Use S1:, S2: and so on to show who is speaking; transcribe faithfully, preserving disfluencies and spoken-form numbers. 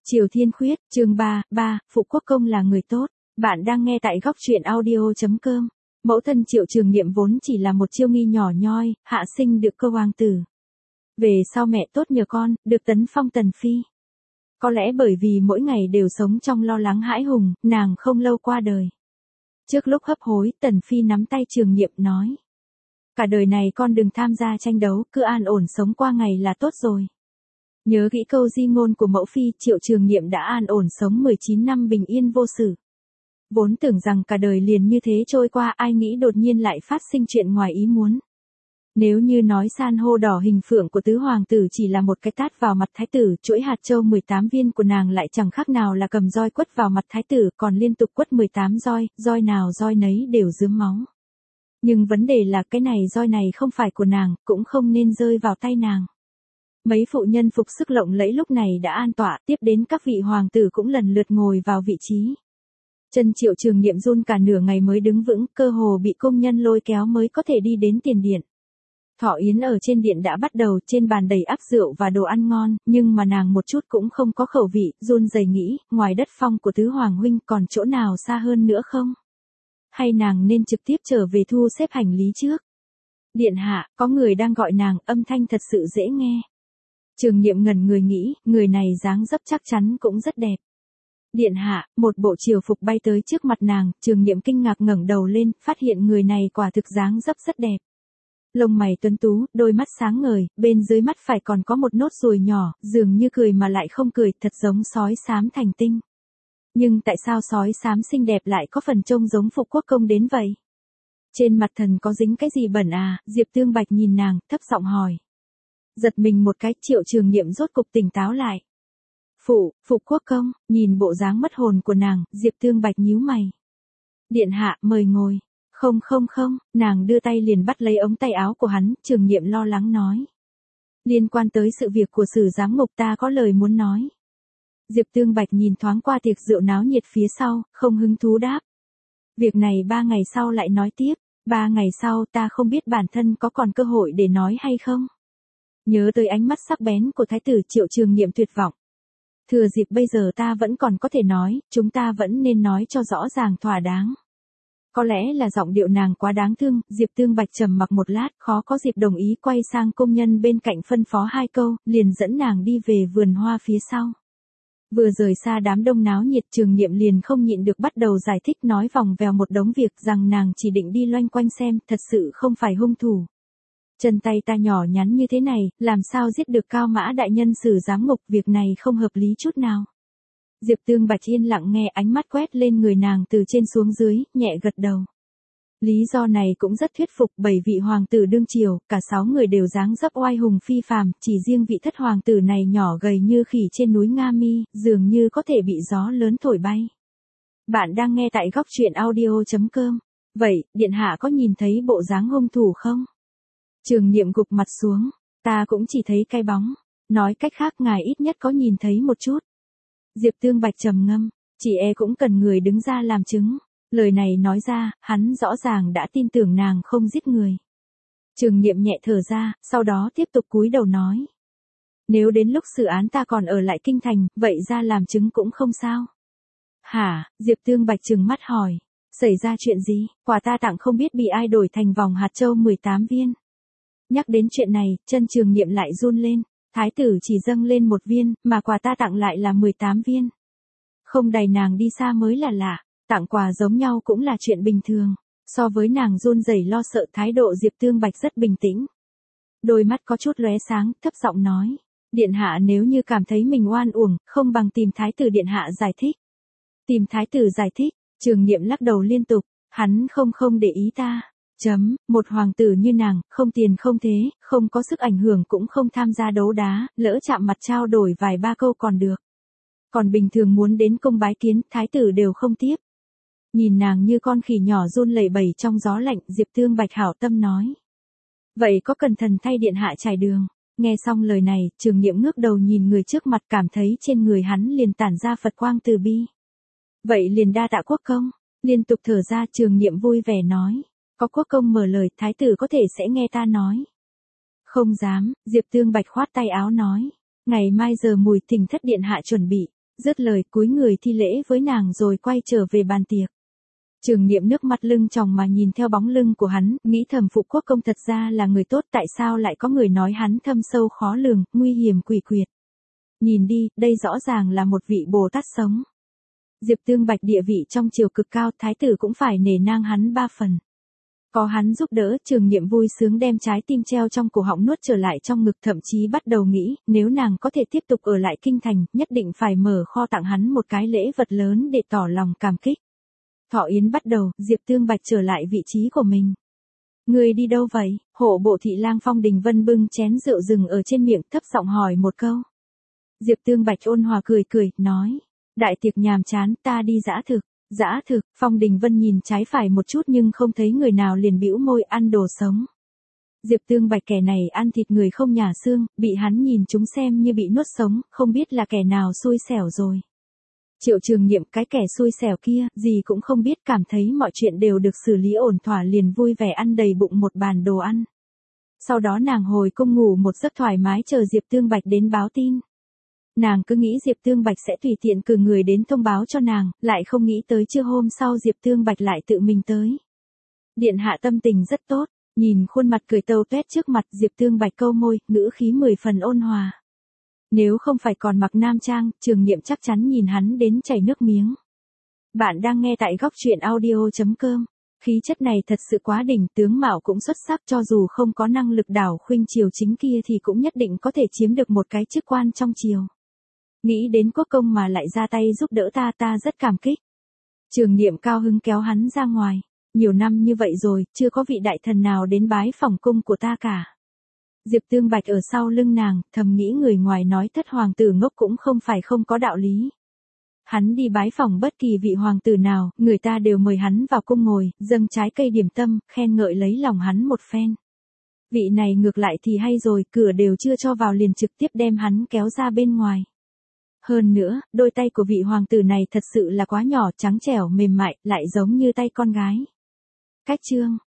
S1: Triều Thiên Khuyết, chương ba, ba, Phụ Quốc Công là người tốt. Bạn đang nghe tại góc truyện audio chấm com. Mẫu thân Triệu Trường Nghiệm vốn chỉ là một chiêu nghi nhỏ nhoi, hạ sinh được cơ hoàng tử. Về sau mẹ tốt nhờ con, được tấn phong tần phi. Có lẽ bởi vì mỗi ngày đều sống trong lo lắng hãi hùng, nàng không lâu qua đời. Trước lúc hấp hối, Tần Phi nắm tay Trường Nghiệm nói. Cả đời này con đừng tham gia tranh đấu, cứ an ổn sống qua ngày là tốt rồi. Nhớ kỹ câu di ngôn của mẫu phi, Triệu Trường Nghiệm đã an ổn sống mười chín năm bình yên vô sự. Vốn tưởng rằng cả đời liền như thế trôi qua, ai nghĩ đột nhiên lại phát sinh chuyện ngoài ý muốn. Nếu như nói san hô đỏ hình phượng của tứ hoàng tử chỉ là một cái tát vào mặt thái tử, chuỗi hạt châu mười tám viên của nàng lại chẳng khác nào là cầm roi quất vào mặt thái tử, còn liên tục quất mười tám roi, roi nào roi nấy đều rướm máu. Nhưng vấn đề là cái này roi này không phải của nàng, cũng không nên rơi vào tay nàng. Mấy phụ nhân phục sức lộng lẫy lúc này đã an tọa, tiếp đến các vị hoàng tử cũng lần lượt ngồi vào vị trí. Chân Triệu Trường Nghiệm run cả nửa ngày mới đứng vững, cơ hồ bị công nhân lôi kéo mới có thể đi đến tiền điện. Thọ yến ở trên điện đã bắt đầu, trên bàn đầy ắp rượu và đồ ăn ngon, nhưng mà nàng một chút cũng không có khẩu vị, run rẩy nghĩ, ngoài đất phong của tứ hoàng huynh còn chỗ nào xa hơn nữa không? Hay nàng nên trực tiếp trở về thu xếp hành lý trước? Điện hạ, có người đang gọi nàng, âm thanh thật sự dễ nghe. Trường Nghiệm ngẩn người nghĩ, người này dáng dấp chắc chắn cũng rất đẹp. Điện hạ, một bộ triều phục bay tới trước mặt nàng, Trường Nghiệm kinh ngạc ngẩng đầu lên, phát hiện người này quả thực dáng dấp rất đẹp. Lông mày tuấn tú, đôi mắt sáng ngời, bên dưới mắt phải còn có một nốt ruồi nhỏ, dường như cười mà lại không cười, thật giống sói xám thành tinh. Nhưng tại sao sói xám xinh đẹp lại có phần trông giống Phụ Quốc Công đến vậy? Trên mặt thần có dính cái gì bẩn à? Diệp Tương Bạch nhìn nàng, thấp giọng hỏi. Giật mình một cái, Triệu Trường Nghiệm rốt cục tỉnh táo lại. Phụ, Phụ Quốc Công, nhìn bộ dáng mất hồn của nàng, Diệp Tương Bạch nhíu mày. Điện hạ, mời ngồi. Không không không, nàng đưa tay liền bắt lấy ống tay áo của hắn, Trường Nghiệm lo lắng nói. Liên quan tới sự việc của Sử Giám Ngục ta có lời muốn nói. Diệp Tương Bạch nhìn thoáng qua tiệc rượu náo nhiệt phía sau, không hứng thú đáp. Việc này ba ngày sau lại nói tiếp, ba ngày sau ta không biết bản thân có còn cơ hội để nói hay không. Nhớ tới ánh mắt sắc bén của thái tử, Triệu Trường Nghiệm tuyệt vọng. Thừa dịp bây giờ ta vẫn còn có thể nói, chúng ta vẫn nên nói cho rõ ràng thỏa đáng. Có lẽ là giọng điệu nàng quá đáng thương, Diệp Tương Bạch trầm mặc một lát, khó có dịp đồng ý, quay sang công nhân bên cạnh phân phó hai câu, liền dẫn nàng đi về vườn hoa phía sau. Vừa rời xa đám đông náo nhiệt, Trường Nghiệm liền không nhịn được bắt đầu giải thích, nói vòng vèo một đống việc, rằng nàng chỉ định đi loanh quanh xem, thật sự không phải hung thủ. Chân tay ta nhỏ nhắn như thế này, làm sao giết được Cao Mã đại nhân Sử Giám Ngục, việc này không hợp lý chút nào. Diệp Tương Bạch yên lặng nghe, ánh mắt quét lên người nàng từ trên xuống dưới, nhẹ gật đầu. Lý do này cũng rất thuyết phục, bảy vị hoàng tử đương triều, cả sáu người đều dáng dấp oai hùng phi phàm, chỉ riêng vị thất hoàng tử này nhỏ gầy như khỉ trên núi Nga Mi, dường như có thể bị gió lớn thổi bay. Bạn đang nghe tại góc truyện audio chấm com. Vậy, điện hạ có nhìn thấy bộ dáng hung thủ không? Trường Nghiệm gục mặt xuống, ta cũng chỉ thấy cái bóng, nói cách khác ngài ít nhất có nhìn thấy một chút. Diệp Tương Bạch trầm ngâm, chỉ e cũng cần người đứng ra làm chứng. Lời này nói ra, hắn rõ ràng đã tin tưởng nàng không giết người. Trường Nghiệm nhẹ thở ra, sau đó tiếp tục cúi đầu nói. Nếu đến lúc xử án ta còn ở lại kinh thành, vậy ra làm chứng cũng không sao. Hả? Diệp Tương Bạch trừng mắt hỏi. Xảy ra chuyện gì? Quà ta tặng không biết bị ai đổi thành vòng hạt châu mười tám viên. Nhắc đến chuyện này, chân Trường Nghiệm lại run lên. Thái tử chỉ dâng lên một viên, mà quà ta tặng lại là mười tám viên. Không đày nàng đi xa mới là lạ. Tặng quà giống nhau cũng là chuyện bình thường. So với nàng run rẩy lo sợ, thái độ Diệp Tương Bạch rất bình tĩnh. Đôi mắt có chút lóe sáng, thấp giọng nói. Điện hạ nếu như cảm thấy mình oan uổng, không bằng tìm thái tử điện hạ giải thích. Tìm thái tử giải thích, Trường Nghiệm lắc đầu liên tục. Hắn không không để ý ta. Chấm, một hoàng tử như nàng, không tiền không thế, không có sức ảnh hưởng cũng không tham gia đấu đá, lỡ chạm mặt trao đổi vài ba câu còn được. Còn bình thường muốn đến công bái kiến, thái tử đều không tiếp. Nhìn nàng như con khỉ nhỏ run lẩy bẩy trong gió lạnh, Diệp Tương Bạch hảo tâm nói. Vậy có cần thần thay điện hạ trải đường? Nghe xong lời này, Trường Nghiệm ngước đầu nhìn người trước mặt, cảm thấy trên người hắn liền tản ra Phật quang từ bi. Vậy liền đa tạ Quốc Công. Liên tục thở ra, Trường Nghiệm vui vẻ nói. Có Quốc Công mở lời, thái tử có thể sẽ nghe ta nói. Không dám, Diệp Tương Bạch khoát tay áo nói. Ngày mai giờ mùi thỉnh thất điện hạ chuẩn bị. Dứt lời cúi người thi lễ với nàng rồi quay trở về bàn tiệc. Trường Niệm nước mắt lưng tròng mà nhìn theo bóng lưng của hắn, nghĩ thầm Phụ Quốc Công thật ra là người tốt, tại sao lại có người nói hắn thâm sâu khó lường, nguy hiểm quỷ quyệt. Nhìn đi, đây rõ ràng là một vị Bồ Tát sống. Diệp Tương Bạch địa vị trong triều cực cao, thái tử cũng phải nể nang hắn ba phần. Có hắn giúp đỡ, Trường Niệm vui sướng đem trái tim treo trong cổ họng nuốt trở lại trong ngực, thậm chí bắt đầu nghĩ, nếu nàng có thể tiếp tục ở lại kinh thành, nhất định phải mở kho tặng hắn một cái lễ vật lớn để tỏ lòng cảm kích. Thọ yến bắt đầu, Diệp Tương Bạch trở lại vị trí của mình. Người đi đâu vậy? Hộ bộ thị lang Phong Đình Vân bưng chén rượu rừng ở trên miệng, thấp giọng hỏi một câu. Diệp Tương Bạch ôn hòa cười cười, nói. Đại tiệc nhàm chán, ta đi dã thực. Dã thực, Phong Đình Vân nhìn trái phải một chút nhưng không thấy người nào, liền bĩu môi, ăn đồ sống. Diệp Tương Bạch kẻ này ăn thịt người không nhả xương, bị hắn nhìn chúng xem như bị nuốt sống, không biết là kẻ nào xui xẻo rồi. Triệu Trường Niệm cái kẻ xui xẻo kia, gì cũng không biết, cảm thấy mọi chuyện đều được xử lý ổn thỏa liền vui vẻ ăn đầy bụng một bàn đồ ăn. Sau đó nàng hồi cung ngủ một giấc thoải mái chờ Diệp Tương Bạch đến báo tin. Nàng cứ nghĩ Diệp Tương Bạch sẽ tùy tiện cử người đến thông báo cho nàng, lại không nghĩ tới trưa hôm sau Diệp Tương Bạch lại tự mình tới. Điện hạ tâm tình rất tốt, nhìn khuôn mặt cười tâu tuét trước mặt, Diệp Tương Bạch câu môi, ngữ khí mười phần ôn hòa. Nếu không phải còn mặc nam trang, Trường Niệm chắc chắn nhìn hắn đến chảy nước miếng. Bạn đang nghe tại góc truyện audio chấm com. Khí chất này thật sự quá đỉnh, tướng mạo cũng xuất sắc, cho dù không có năng lực đảo khuynh triều chính kia thì cũng nhất định có thể chiếm được một cái chức quan trong triều. Nghĩ đến quốc công mà lại ra tay giúp đỡ ta, ta rất cảm kích. Trường Niệm cao hứng kéo hắn ra ngoài. Nhiều năm như vậy rồi, chưa có vị đại thần nào đến bái phỏng cung của ta cả. Diệp Tương Bạch ở sau lưng nàng, thầm nghĩ người ngoài nói thất hoàng tử ngốc cũng không phải không có đạo lý. Hắn đi bái phỏng bất kỳ vị hoàng tử nào, người ta đều mời hắn vào cung ngồi, dâng trái cây điểm tâm, khen ngợi lấy lòng hắn một phen. Vị này ngược lại thì hay rồi, cửa đều chưa cho vào liền trực tiếp đem hắn kéo ra bên ngoài. Hơn nữa, đôi tay của vị hoàng tử này thật sự là quá nhỏ, trắng trẻo mềm mại, lại giống như tay con gái. Cách chương,